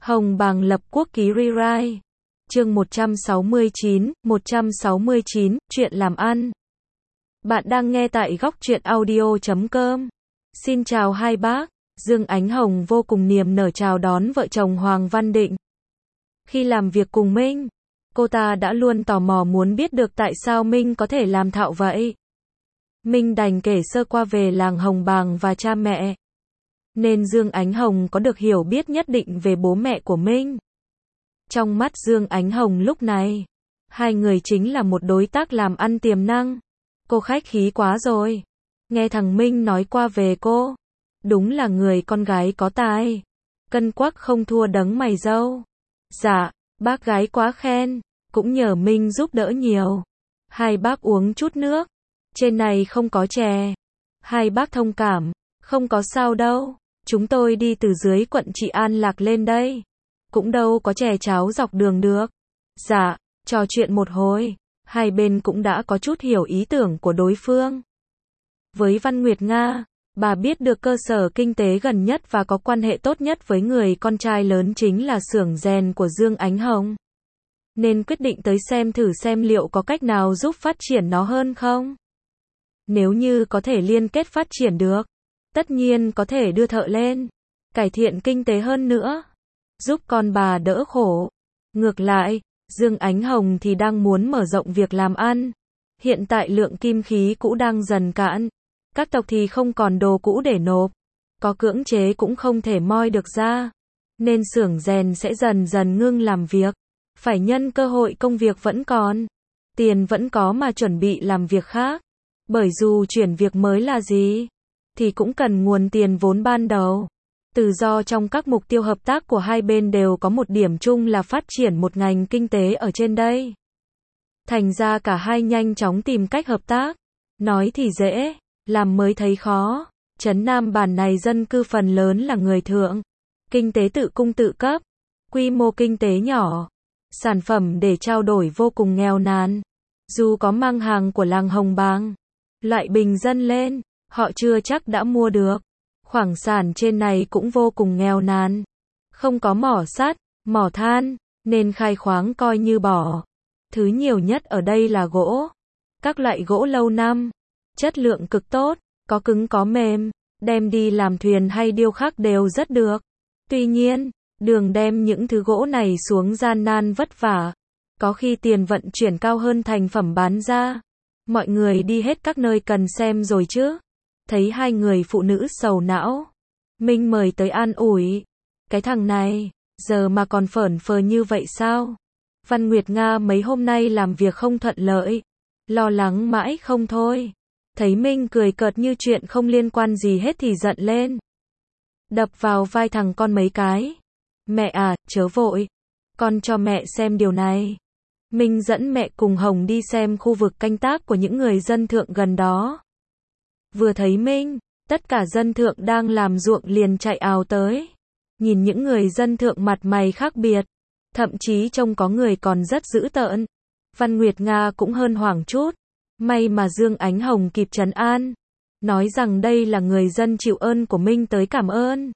Hồng Bàng lập quốc ký rewrite. Chương 169, chuyện làm ăn. Bạn đang nghe tại góc truyện audio.com. Xin chào hai bác. Dương Ánh Hồng vô cùng niềm nở chào đón vợ chồng Hoàng Văn Định. Khi làm việc cùng Minh, cô ta đã luôn tò mò muốn biết được tại sao Minh có thể làm thạo vậy. Minh đành kể sơ qua về làng Hồng Bàng và cha mẹ, nên Dương Ánh Hồng có được hiểu biết nhất định về bố mẹ của Minh. Trong mắt Dương Ánh Hồng lúc này, hai người chính là một đối tác làm ăn tiềm năng. Cô khách khí quá rồi. Nghe thằng Minh nói qua về cô, đúng là người con gái có tài, cân quắc không thua đấng mày râu. Dạ, bác gái quá khen, cũng nhờ Minh giúp đỡ nhiều. Hai bác uống chút nước, trên này không có chè. Hai bác thông cảm, không có sao đâu, chúng tôi đi từ dưới quận Trị An Lạc lên đây, cũng đâu có chè cháo dọc đường được. Dạ, trò chuyện một hồi, hai bên cũng đã có chút hiểu ý tưởng của đối phương. Với Văn Nguyệt Nga, bà biết được cơ sở kinh tế gần nhất và có quan hệ tốt nhất với người con trai lớn chính là xưởng rèn của Dương Ánh Hồng, nên quyết định tới xem thử xem liệu có cách nào giúp phát triển nó hơn không. Nếu như có thể liên kết phát triển được, tất nhiên có thể đưa thợ lên, cải thiện kinh tế hơn nữa, giúp con bà đỡ khổ. Ngược lại, Dương Ánh Hồng thì đang muốn mở rộng việc làm ăn. Hiện tại lượng kim khí cũ đang dần cạn, các tộc thì không còn đồ cũ để nộp, có cưỡng chế cũng không thể moi được ra, nên xưởng rèn sẽ dần dần ngưng làm việc. Phải nhân cơ hội công việc vẫn còn, tiền vẫn có mà chuẩn bị làm việc khác. Bởi dù chuyển việc mới là gì, thì cũng cần nguồn tiền vốn ban đầu. Từ do trong các mục tiêu hợp tác của hai bên đều có một điểm chung là phát triển một ngành kinh tế ở trên đây. Thành ra cả hai nhanh chóng tìm cách hợp tác. Nói thì dễ, làm mới thấy khó. Trấn Nam bản này dân cư phần lớn là người thượng, kinh tế tự cung tự cấp, quy mô kinh tế nhỏ, sản phẩm để trao đổi vô cùng nghèo nàn. Dù có mang hàng của làng Hồng Bàng, loại bình dân lên, họ chưa chắc đã mua được. Khoảng sản trên này cũng vô cùng nghèo nàn, không có mỏ sắt, mỏ than, nên khai khoáng coi như bỏ. Thứ nhiều nhất ở đây là gỗ, các loại gỗ lâu năm, chất lượng cực tốt, có cứng có mềm, đem đi làm thuyền hay điêu khắc đều rất được. Tuy nhiên, đường đem những thứ gỗ này xuống gian nan vất vả, có khi tiền vận chuyển cao hơn thành phẩm bán ra. Mọi người đi hết các nơi cần xem rồi chứ. Thấy hai người phụ nữ sầu não, Minh mời tới an ủi. Cái thằng này, giờ mà còn phởn phờ như vậy sao? Văn Nguyệt Nga mấy hôm nay làm việc không thuận lợi, lo lắng mãi không thôi. Thấy Minh cười cợt như chuyện không liên quan gì hết thì giận lên, đập vào vai thằng con mấy cái. Mẹ à, chớ vội, con cho mẹ xem điều này. Minh dẫn mẹ cùng Hồng đi xem khu vực canh tác của những người dân thượng gần đó. Vừa thấy Minh, tất cả dân thượng đang làm ruộng liền chạy ào tới. Nhìn những người dân thượng mặt mày khác biệt, thậm chí trông có người còn rất dữ tợn. Văn Nguyệt Nga cũng hơn hoảng chút. May mà Dương Ánh Hồng kịp trấn an, nói rằng đây là người dân chịu ơn của Minh tới cảm ơn.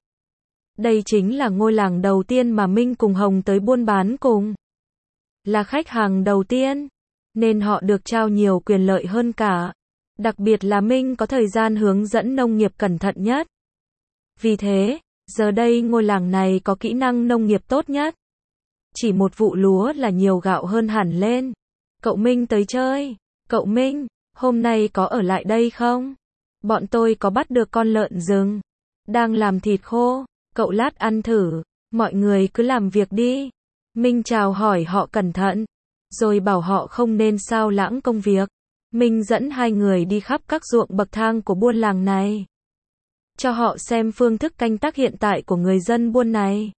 Đây chính là ngôi làng đầu tiên mà Minh cùng Hồng tới buôn bán cùng, là khách hàng đầu tiên, nên họ được trao nhiều quyền lợi hơn cả. Đặc biệt là Minh có thời gian hướng dẫn nông nghiệp cẩn thận nhất. Vì thế, giờ đây ngôi làng này có kỹ năng nông nghiệp tốt nhất. Chỉ một vụ lúa là nhiều gạo hơn hẳn lên. Cậu Minh tới chơi. Cậu Minh, hôm nay có ở lại đây không? Bọn tôi có bắt được con lợn rừng, đang làm thịt khô, cậu lát ăn thử. Mọi người cứ làm việc đi. Minh chào hỏi họ cẩn thận, rồi bảo họ không nên sao lãng công việc. Minh dẫn hai người đi khắp các ruộng bậc thang của buôn làng này, cho họ xem phương thức canh tác hiện tại của người dân buôn này,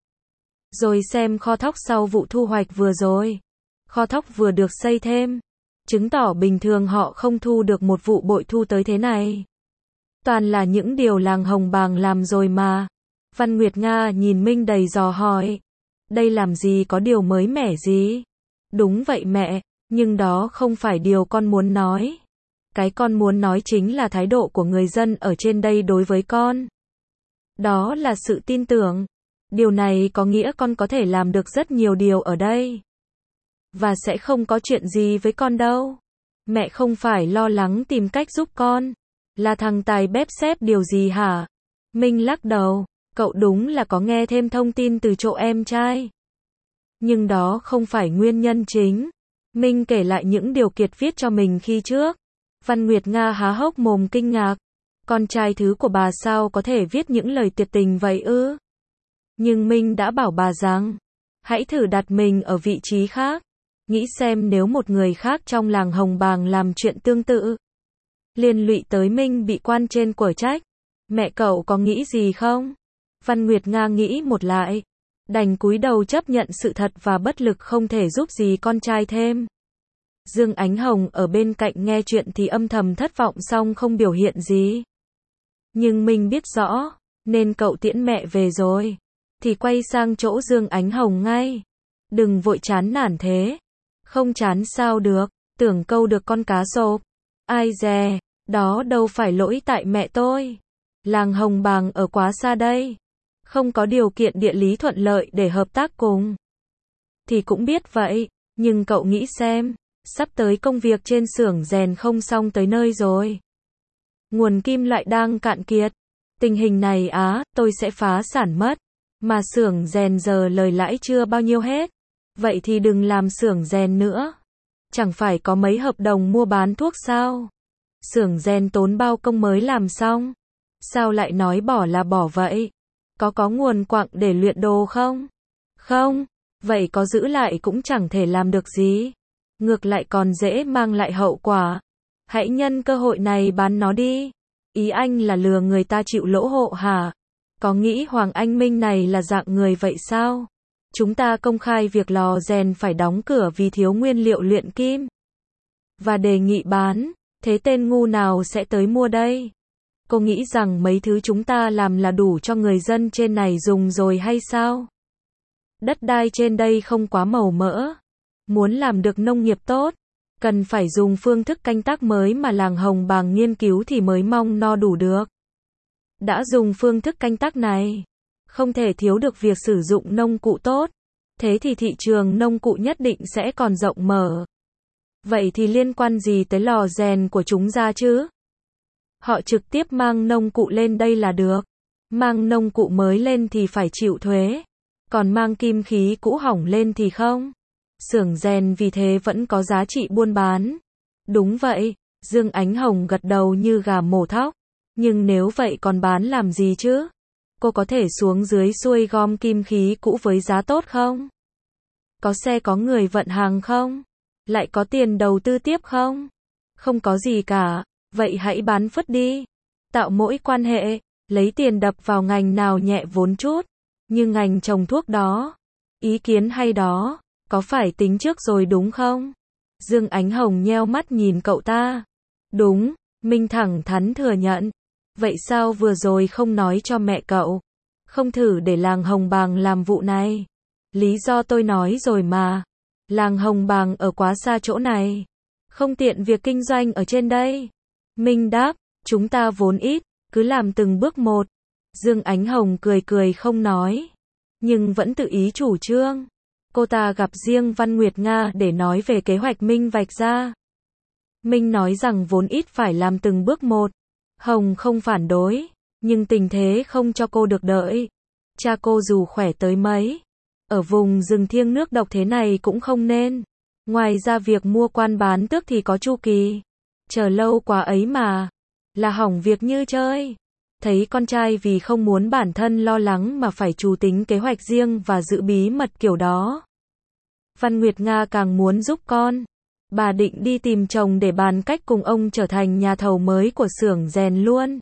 rồi xem kho thóc sau vụ thu hoạch vừa rồi. Kho thóc vừa được xây thêm, chứng tỏ bình thường họ không thu được một vụ bội thu tới thế này. Toàn là những điều làng Hồng Bàng làm rồi mà. Văn Nguyệt Nga nhìn Minh đầy dò hỏi. Đây làm gì có điều mới mẻ gì? Đúng vậy mẹ, nhưng đó không phải điều con muốn nói. Cái con muốn nói chính là thái độ của người dân ở trên đây đối với con. Đó là sự tin tưởng. Điều này có nghĩa con có thể làm được rất nhiều điều ở đây. Và sẽ không có chuyện gì với con đâu. Mẹ không phải lo lắng tìm cách giúp con. Là thằng tài bếp xếp điều gì hả? Minh lắc đầu. Cậu đúng là có nghe thêm thông tin từ chỗ em trai. Nhưng đó không phải nguyên nhân chính. Minh kể lại những điều Kiệt viết cho mình khi trước. Văn Nguyệt Nga há hốc mồm kinh ngạc. Con trai thứ của bà sao có thể viết những lời tuyệt tình vậy ư? Nhưng Minh đã bảo bà rằng, hãy thử đặt mình ở vị trí khác. Nghĩ xem nếu một người khác trong làng Hồng Bàng làm chuyện tương tự. Liên lụy tới Minh bị quan trên quở trách. Mẹ cậu có nghĩ gì không? Văn Nguyệt Nga nghĩ một lại. Đành cúi đầu chấp nhận sự thật và bất lực không thể giúp gì con trai thêm. Dương Ánh Hồng ở bên cạnh nghe chuyện thì âm thầm thất vọng song không biểu hiện gì. Nhưng Minh biết rõ, nên cậu tiễn mẹ về rồi. Thì quay sang chỗ Dương Ánh Hồng ngay. Đừng vội chán nản thế. Không chán sao được, tưởng câu được con cá sộp. Ai dè, đó đâu phải lỗi tại mẹ tôi. Làng Hồng Bàng ở quá xa đây. Không có điều kiện địa lý thuận lợi để hợp tác cùng. Thì cũng biết vậy, nhưng cậu nghĩ xem, sắp tới công việc trên xưởng rèn không xong tới nơi rồi. Nguồn kim loại đang cạn kiệt. Tình hình này tôi sẽ phá sản mất. Mà xưởng rèn giờ lời lãi chưa bao nhiêu hết. Vậy thì đừng làm xưởng rèn nữa. Chẳng phải có mấy hợp đồng mua bán thuốc sao? Xưởng rèn tốn bao công mới làm xong. Sao lại nói bỏ là bỏ vậy? Có nguồn quặng để luyện đồ không? Không, vậy có giữ lại cũng chẳng thể làm được gì. Ngược lại còn dễ mang lại hậu quả. Hãy nhân cơ hội này bán nó đi. Ý anh là lừa người ta chịu lỗ hộ hả? Có nghĩ Hoàng Anh Minh này là dạng người vậy sao? Chúng ta công khai việc lò rèn phải đóng cửa vì thiếu nguyên liệu luyện kim. Và đề nghị bán, thế tên ngu nào sẽ tới mua đây? Cô nghĩ rằng mấy thứ chúng ta làm là đủ cho người dân trên này dùng rồi hay sao? Đất đai trên đây không quá màu mỡ. Muốn làm được nông nghiệp tốt, cần phải dùng phương thức canh tác mới mà làng Hồng Bàng nghiên cứu thì mới mong no đủ được. Đã dùng phương thức canh tác này, không thể thiếu được việc sử dụng nông cụ tốt. Thế thì thị trường nông cụ nhất định sẽ còn rộng mở. Vậy thì liên quan gì tới lò rèn của chúng ra chứ? Họ trực tiếp mang nông cụ lên đây là được. Mang nông cụ mới lên thì phải chịu thuế. Còn mang kim khí cũ hỏng lên thì không. Xưởng rèn vì thế vẫn có giá trị buôn bán. Đúng vậy, Dương Ánh Hồng gật đầu như gà mổ thóc. Nhưng nếu vậy còn bán làm gì chứ? Cô có thể xuống dưới xuôi gom kim khí cũ với giá tốt không? Có xe có người vận hàng không? Lại có tiền đầu tư tiếp không? Không có gì cả. Vậy hãy bán phứt đi. Tạo mỗi quan hệ, lấy tiền đập vào ngành nào nhẹ vốn chút. Như ngành trồng thuốc đó. Ý kiến hay đó, có phải tính trước rồi đúng không? Dương Ánh Hồng nheo mắt nhìn cậu ta. Đúng, Minh thẳng thắn thừa nhận. Vậy sao vừa rồi không nói cho mẹ cậu? Không thử để làng Hồng Bàng làm vụ này. Lý do tôi nói rồi mà. Làng Hồng Bàng ở quá xa chỗ này. Không tiện việc kinh doanh ở trên đây. Minh đáp, chúng ta vốn ít, cứ làm từng bước một. Dương Ánh Hồng cười cười không nói. Nhưng vẫn tự ý chủ trương. Cô ta gặp riêng Văn Nguyệt Nga để nói về kế hoạch Minh vạch ra. Minh nói rằng vốn ít phải làm từng bước một. Hồng không phản đối, nhưng tình thế không cho cô được đợi. Cha cô dù khỏe tới mấy, ở vùng rừng thiêng nước độc thế này cũng không nên. Ngoài ra việc mua quan bán tước thì có chu kỳ. Chờ lâu quá ấy mà, là hỏng việc như chơi. Thấy con trai vì không muốn bản thân lo lắng mà phải chủ tính kế hoạch riêng và giữ bí mật kiểu đó. Văn Nguyệt Nga càng muốn giúp con. Bà định đi tìm chồng để bàn cách cùng ông trở thành nhà thầu mới của xưởng rèn luôn.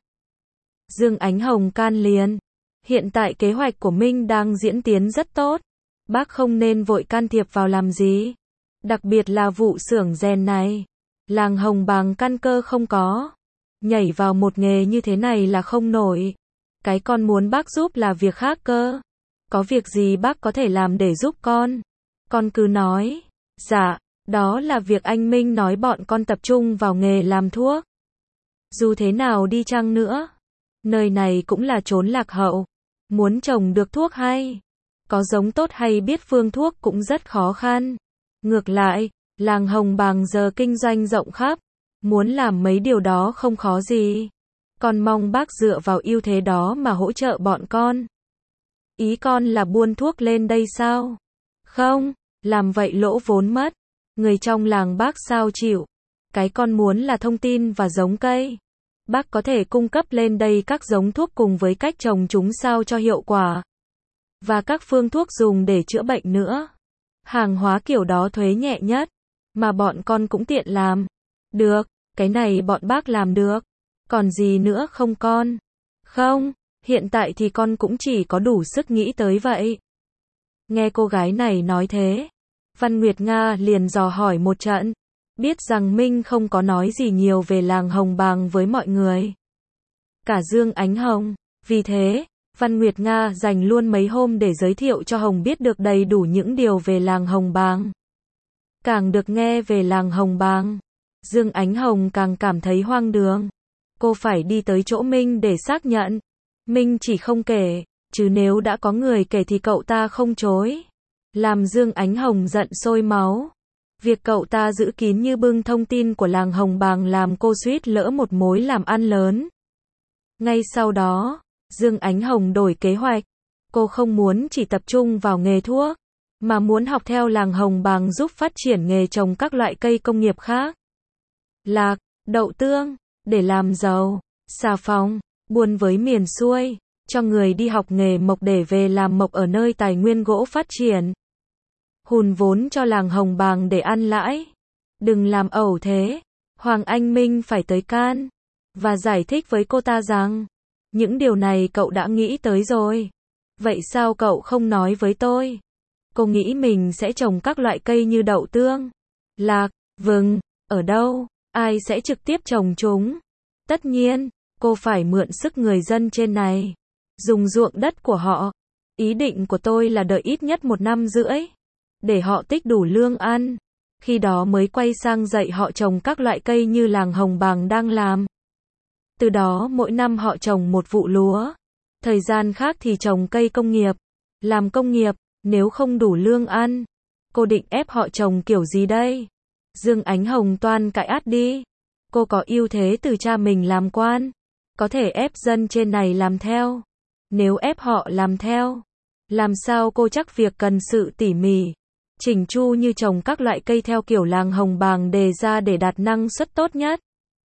Dương Ánh Hồng can liền. Hiện tại kế hoạch của Minh đang diễn tiến rất tốt. Bác không nên vội can thiệp vào làm gì. Đặc biệt là vụ xưởng rèn này. Làng Hồng Bàng căn cơ không có. Nhảy vào một nghề như thế này là không nổi. Cái con muốn bác giúp là việc khác cơ. Có việc gì bác có thể làm để giúp con? Con cứ nói. Dạ, đó là việc anh Minh nói bọn con tập trung vào nghề làm thuốc. Dù thế nào đi chăng nữa, nơi này cũng là chốn lạc hậu. Muốn trồng được thuốc hay, có giống tốt hay biết phương thuốc cũng rất khó khăn. Ngược lại, làng Hồng Bàng giờ kinh doanh rộng khắp, muốn làm mấy điều đó không khó gì. Con mong bác dựa vào ưu thế đó mà hỗ trợ bọn con. Ý con là buôn thuốc lên đây sao? Không, làm vậy lỗ vốn mất. Người trong làng bác sao chịu. Cái con muốn là thông tin và giống cây. Bác có thể cung cấp lên đây các giống thuốc cùng với cách trồng chúng sao cho hiệu quả. Và các phương thuốc dùng để chữa bệnh nữa. Hàng hóa kiểu đó thuế nhẹ nhất. Mà bọn con cũng tiện làm. Được, cái này bọn bác làm được. Còn gì nữa không con? Không, hiện tại thì con cũng chỉ có đủ sức nghĩ tới vậy. Nghe cô gái này nói thế, Văn Nguyệt Nga liền dò hỏi một trận. Biết rằng Minh không có nói gì nhiều về làng Hồng Bàng với mọi người. Cả Dương Ánh Hồng. Vì thế, Văn Nguyệt Nga dành luôn mấy hôm để giới thiệu cho Hồng biết được đầy đủ những điều về làng Hồng Bàng. Càng được nghe về làng Hồng Bàng, Dương Ánh Hồng càng cảm thấy hoang đường. Cô phải đi tới chỗ Minh để xác nhận. Minh chỉ không kể, chứ nếu đã có người kể thì cậu ta không chối. Làm Dương Ánh Hồng giận sôi máu. Việc cậu ta giữ kín như bưng thông tin của làng Hồng Bàng làm cô suýt lỡ một mối làm ăn lớn. Ngay sau đó, Dương Ánh Hồng đổi kế hoạch. Cô không muốn chỉ tập trung vào nghề thuốc, mà muốn học theo làng Hồng Bàng giúp phát triển nghề trồng các loại cây công nghiệp khác. Lạc, đậu tương, để làm dầu, xà phòng, buôn với miền xuôi, cho người đi học nghề mộc để về làm mộc ở nơi tài nguyên gỗ phát triển. Hùn vốn cho làng Hồng Bàng để ăn lãi. Đừng làm ẩu thế. Hoàng Anh Minh phải tới can và giải thích với cô ta rằng những điều này cậu đã nghĩ tới rồi. Vậy sao cậu không nói với tôi? Cô nghĩ mình sẽ trồng các loại cây như đậu tương, lạc, vừng. Ở đâu? Ai sẽ trực tiếp trồng chúng? Tất nhiên, cô phải mượn sức người dân trên này, dùng ruộng đất của họ. Ý định của tôi là đợi ít nhất 1 năm rưỡi, để họ tích đủ lương ăn. Khi đó mới quay sang dạy họ trồng các loại cây như làng Hồng Bàng đang làm. Từ đó mỗi năm họ trồng một vụ lúa. Thời gian khác thì trồng cây công nghiệp. Làm công nghiệp, nếu không đủ lương ăn, cô định ép họ trồng kiểu gì đây? Dương Ánh Hồng toan cãi át đi. Cô có ưu thế từ cha mình làm quan, có thể ép dân trên này làm theo. Nếu ép họ làm theo, làm sao cô chắc việc cần sự tỉ mỉ, chỉnh chu như trồng các loại cây theo kiểu làng Hồng Bàng đề ra để đạt năng suất tốt nhất.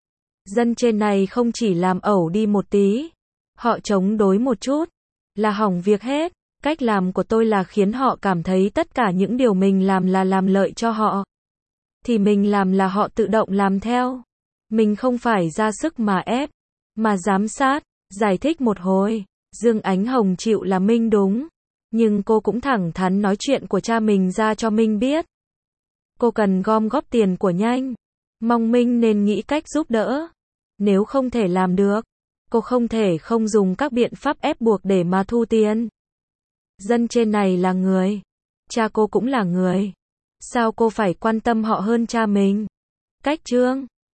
Dân trên này không chỉ làm ẩu đi một tí, họ chống đối một chút, là hỏng việc hết. Cách làm của tôi là khiến họ cảm thấy tất cả những điều mình làm là làm lợi cho họ. Thì mình làm là họ tự động làm theo. Mình không phải ra sức mà ép, mà giám sát, giải thích một hồi. Dương Ánh Hồng chịu là Minh đúng. Nhưng cô cũng thẳng thắn nói chuyện của cha mình ra cho Minh biết. Cô cần gom góp tiền của nhanh. Mong Minh nên nghĩ cách giúp đỡ. Nếu không thể làm được, cô không thể không dùng các biện pháp ép buộc để mà thu tiền. Dân trên này là người. Cha cô cũng là người. Sao cô phải quan tâm họ hơn cha mình? Cách chương